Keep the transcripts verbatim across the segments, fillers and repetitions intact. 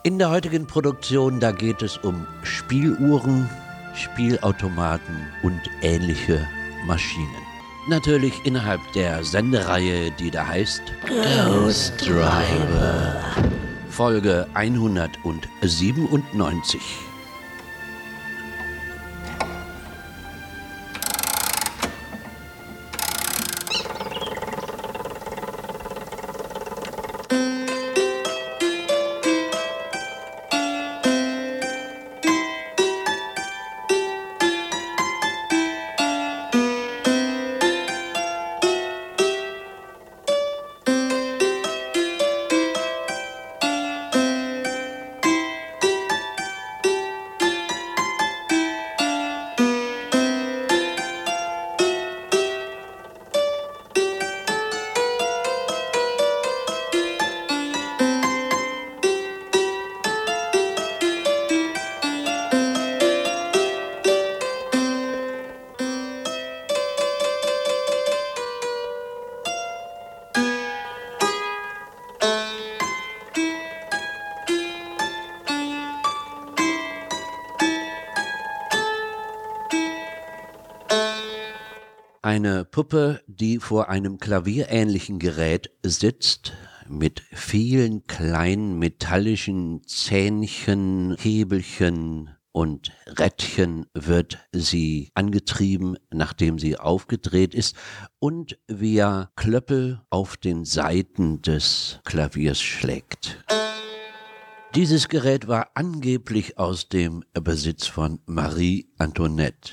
In der heutigen Produktion, da geht es um Spieluhren, Spielautomaten und ähnliche Maschinen. Natürlich innerhalb der Sendereihe, die da heißt Ghost Driver. Folge hundertsiebenundneunzig. Eine Puppe, die vor einem klavierähnlichen Gerät sitzt, mit vielen kleinen metallischen Zähnchen, Hebelchen und Rädchen wird sie angetrieben, nachdem sie aufgedreht ist und via Klöppel auf den Saiten des Klaviers schlägt. Dieses Gerät war angeblich aus dem Besitz von Marie Antoinette.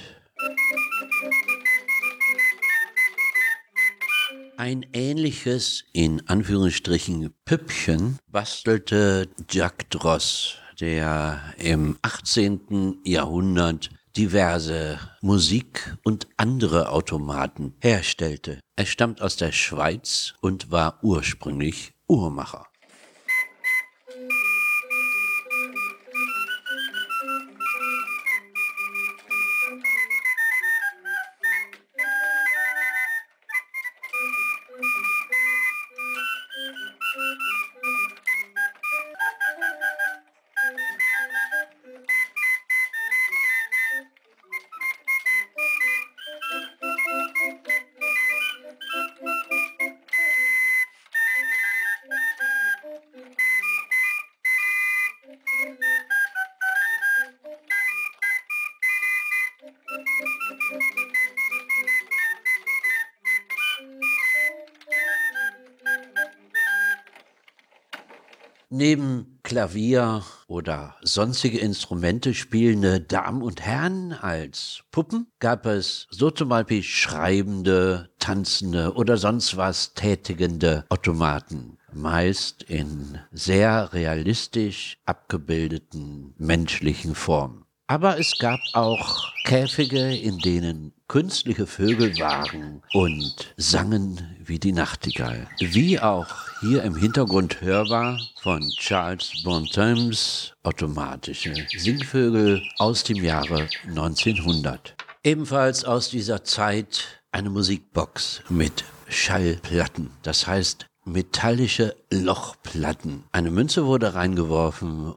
Ein ähnliches, in Anführungsstrichen, Püppchen bastelte Jacques Droz, der im achtzehnten Jahrhundert diverse Musik- und andere Automaten herstellte. Er stammt aus der Schweiz und war ursprünglich Uhrmacher. Neben Klavier oder sonstige Instrumente spielende Damen und Herren als Puppen gab es so zum Beispiel schreibende, tanzende oder sonst was tätigende Automaten, meist in sehr realistisch abgebildeten menschlichen Formen. Aber es gab auch Käfige, in denen künstliche Vögel waren und sangen wie die Nachtigall. Wie auch hier im Hintergrund hörbar von Charles Bontemps automatische Singvögel aus dem Jahre neunzehnhundert. Ebenfalls aus dieser Zeit eine Musikbox mit Schallplatten, das heißt metallische Lochplatten. Eine Münze wurde reingeworfen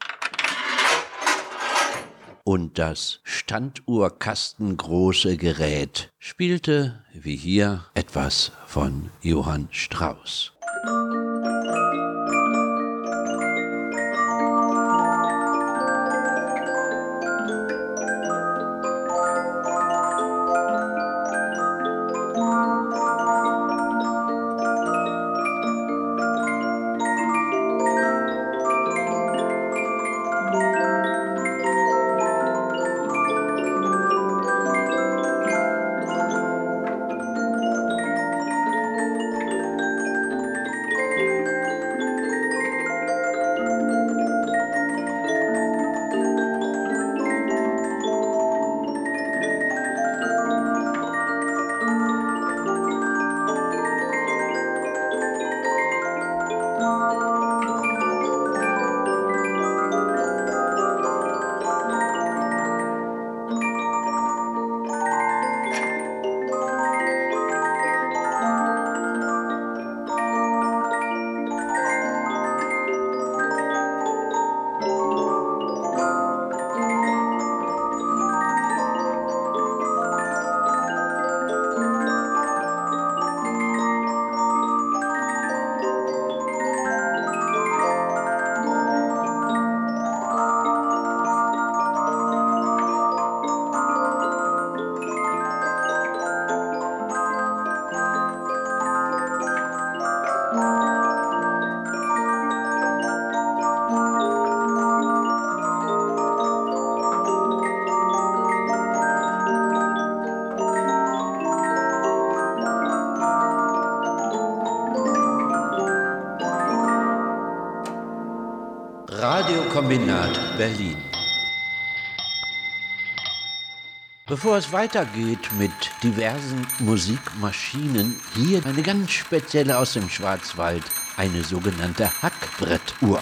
und das standuhrkastengroße Gerät spielte, wie hier, etwas von Johann Strauss. Radio Kombinat Berlin. Bevor es weitergeht mit diversen Musikmaschinen, hier eine ganz spezielle aus dem Schwarzwald, eine sogenannte Hackbrettuhr.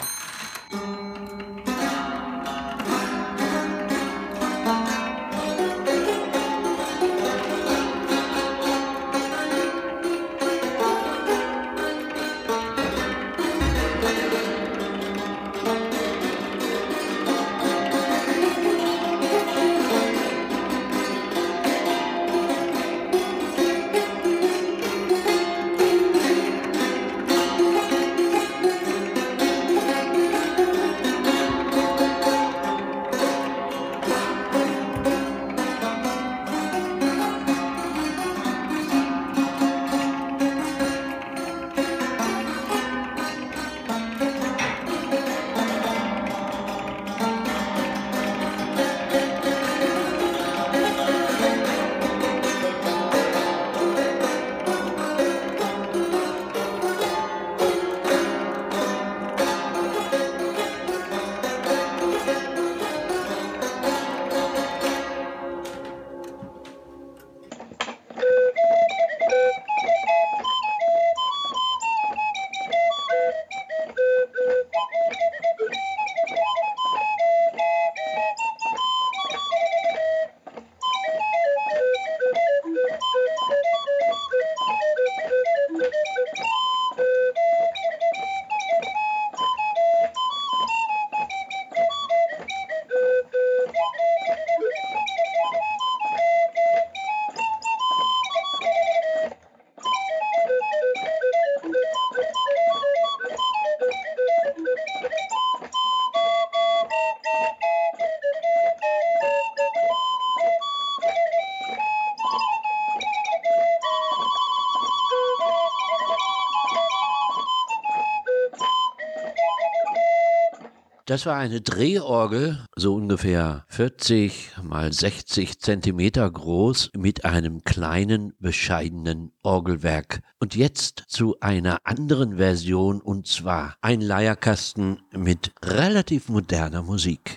Das war eine Drehorgel, so ungefähr vierzig mal sechzig Zentimeter groß, mit einem kleinen, bescheidenen Orgelwerk. Und jetzt zu einer anderen Version, und zwar ein Leierkasten mit relativ moderner Musik.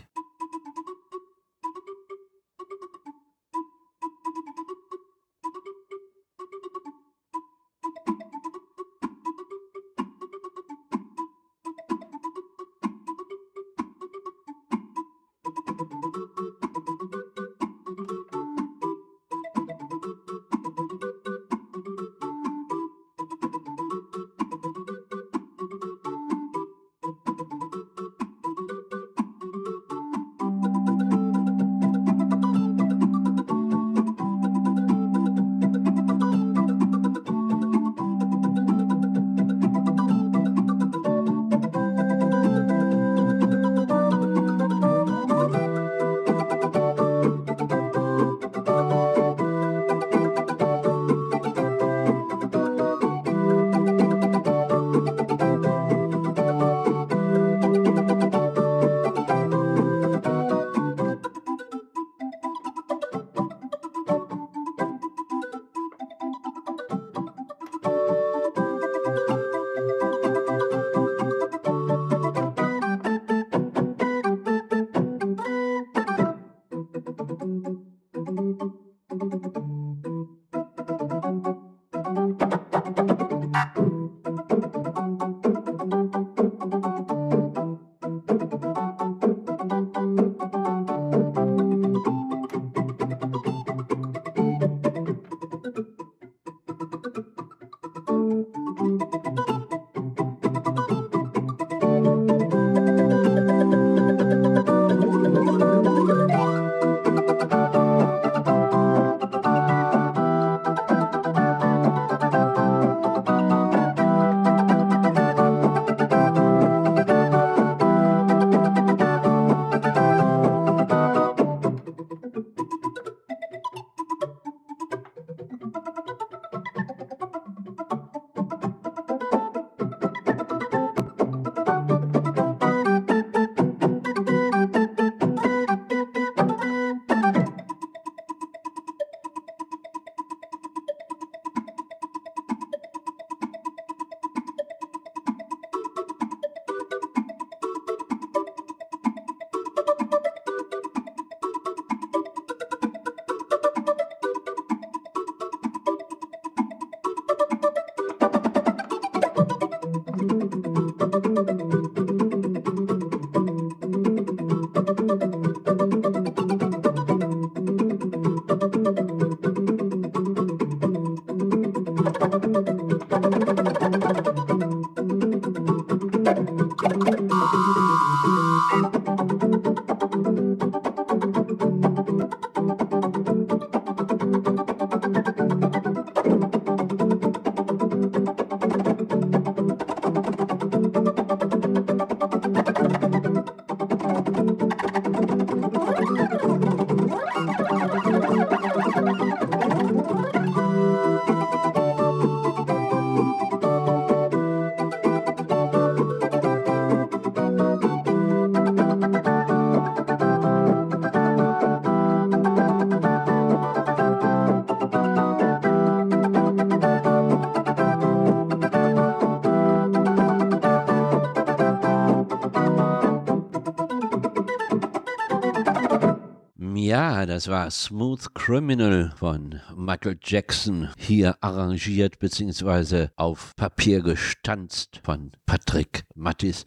Ja, das war Smooth Criminal von Michael Jackson, hier arrangiert bzw. auf Papier gestanzt von Patrick Mattis.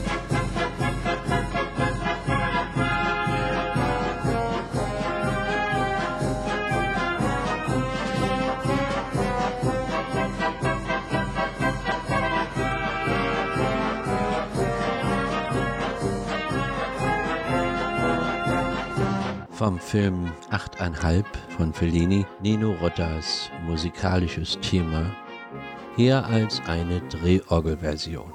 Vom Film Achteinhalb von Fellini, Nino Rotas musikalisches Thema, hier als eine Drehorgelversion.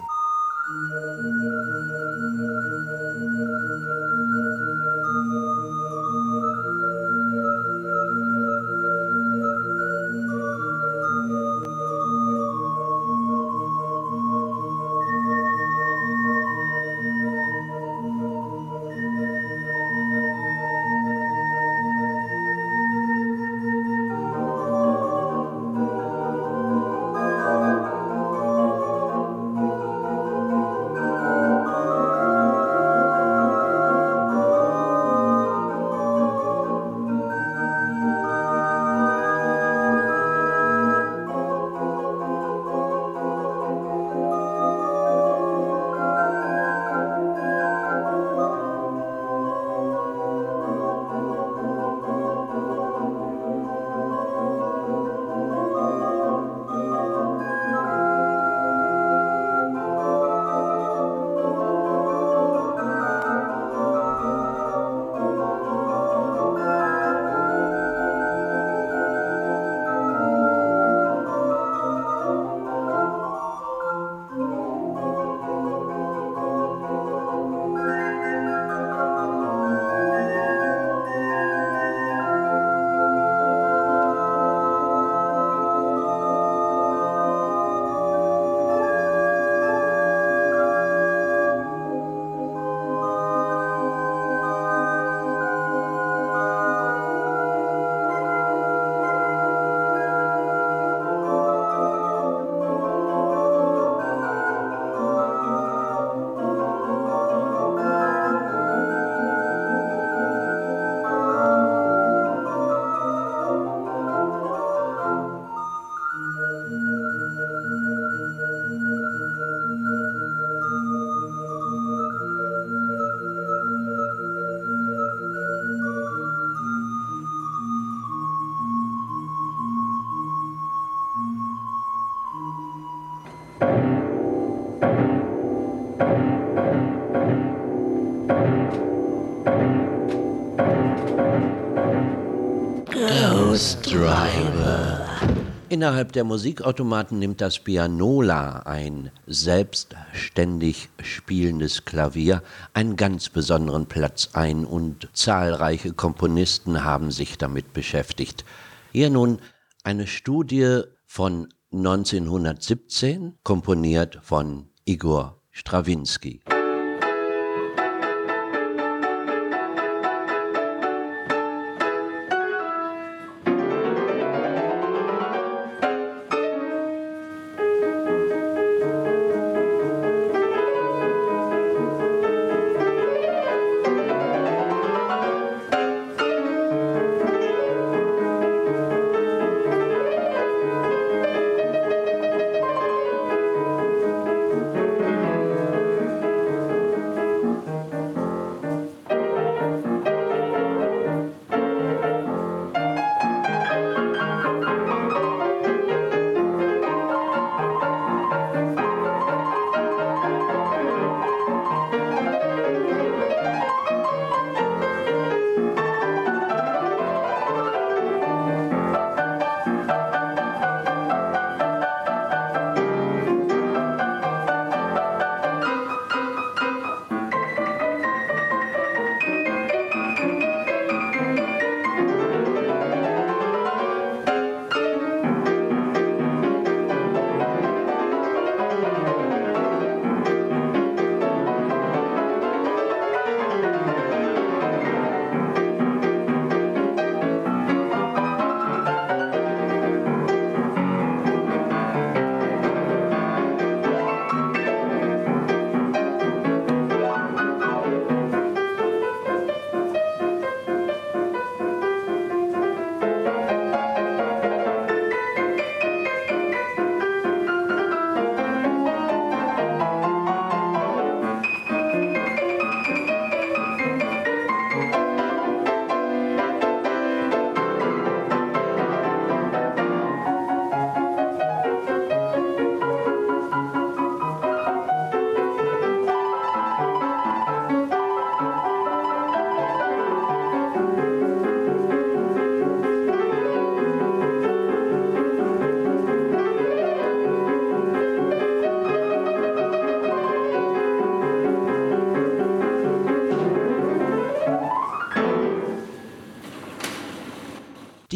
Ghost Driver. Innerhalb der Musikautomaten nimmt das Pianola, ein selbstständig spielendes Klavier, einen ganz besonderen Platz ein und zahlreiche Komponisten haben sich damit beschäftigt. Hier nun eine Studie von neunzehnhundertsiebzehn, komponiert von Igor Strawinski.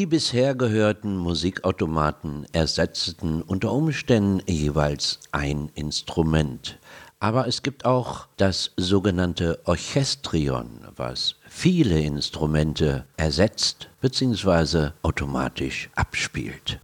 Die bisher gehörten Musikautomaten ersetzten unter Umständen jeweils ein Instrument. Aber es gibt auch das sogenannte Orchestrion, was viele Instrumente ersetzt bzw. automatisch abspielt.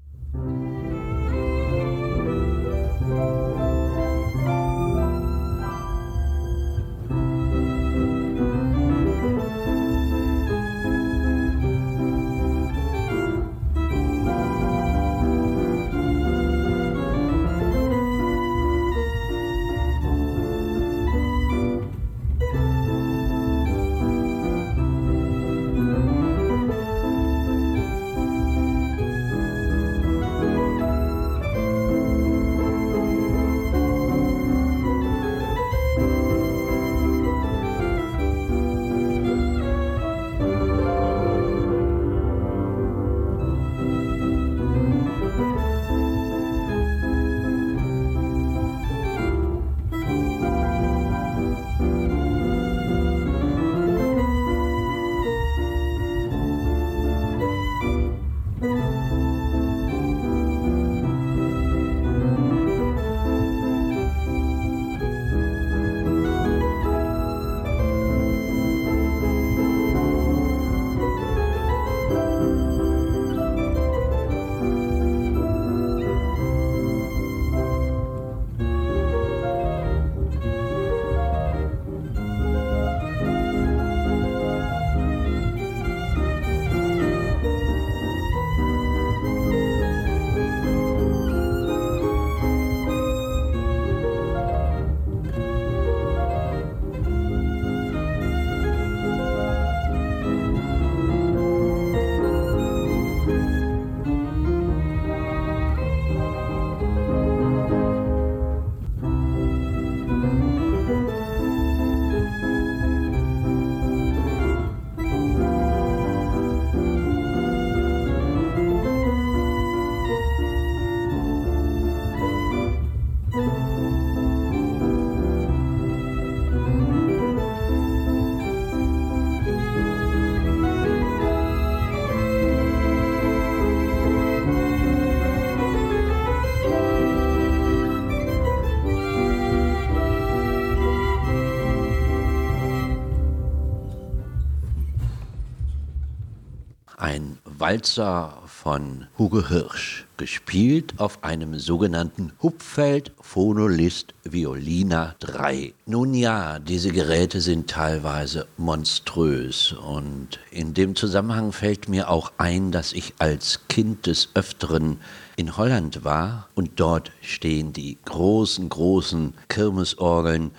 Ein Walzer von Hugo Hirsch, gespielt auf einem sogenannten Hupfeld Phonolist Violina drei. Nun ja, diese Geräte sind teilweise monströs und in dem Zusammenhang fällt mir auch ein, dass ich als Kind des Öfteren in Holland war und dort stehen die großen, großen Kirmesorgeln.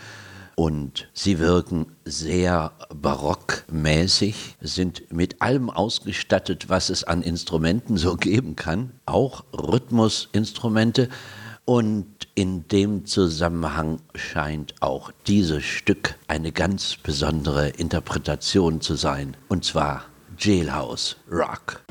Und sie wirken sehr barockmäßig, sind mit allem ausgestattet, was es an Instrumenten so geben kann, auch Rhythmusinstrumente. Und in dem Zusammenhang scheint auch dieses Stück eine ganz besondere Interpretation zu sein, und zwar Jailhouse Rock.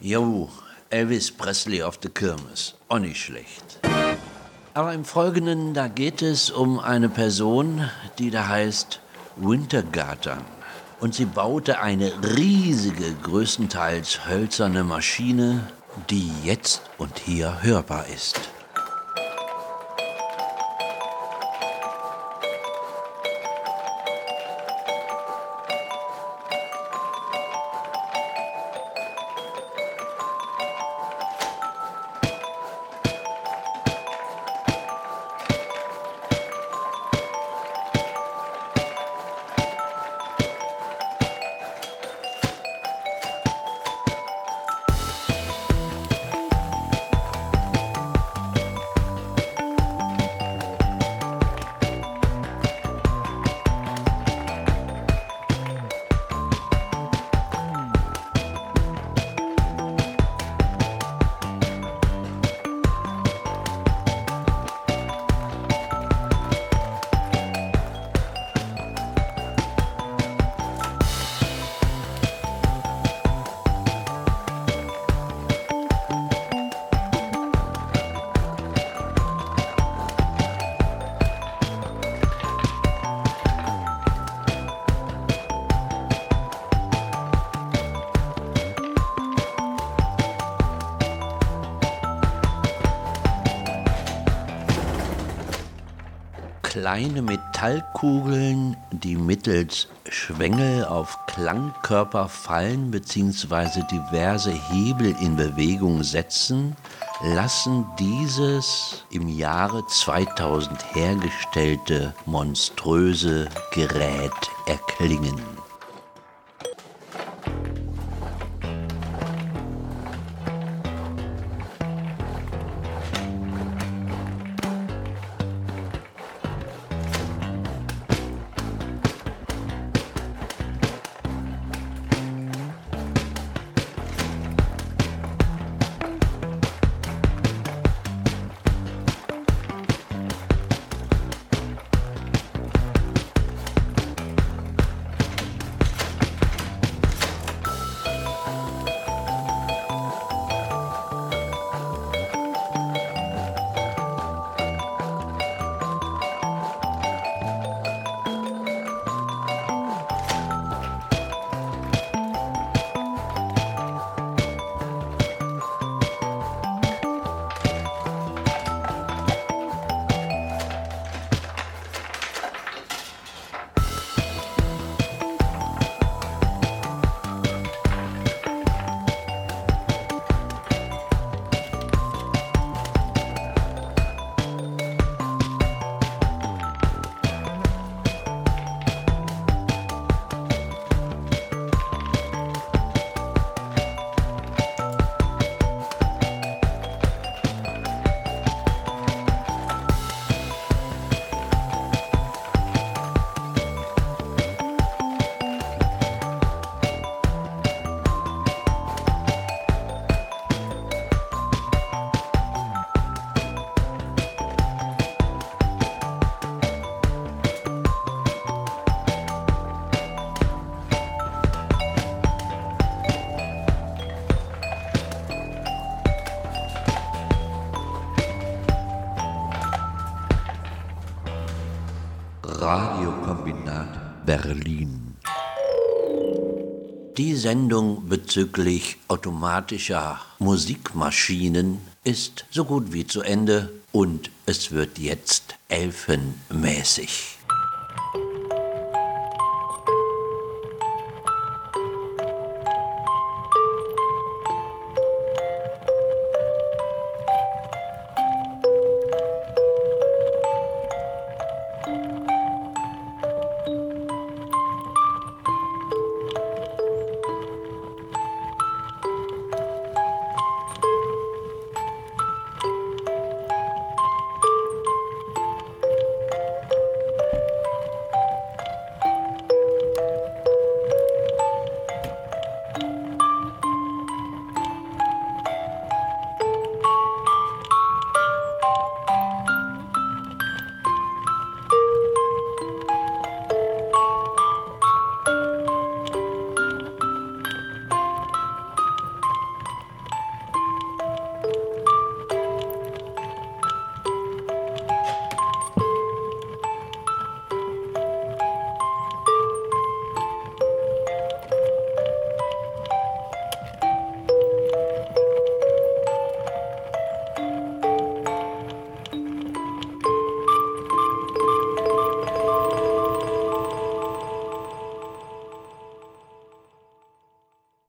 Jo, Elvis Presley auf der Kirmes. Auch nicht schlecht. Aber im Folgenden, da geht es um eine Person, die da heißt Wintergatan. Und sie baute eine riesige, größtenteils hölzerne Maschine, die jetzt und hier hörbar ist. Kleine Metallkugeln, die mittels Schwengel auf Klangkörper fallen bzw. diverse Hebel in Bewegung setzen, lassen dieses im Jahre zweitausend hergestellte monströse Gerät erklingen. Radiokombinat Berlin. Die Sendung bezüglich automatischer Musikmaschinen ist so gut wie zu Ende und es wird jetzt elfenmäßig.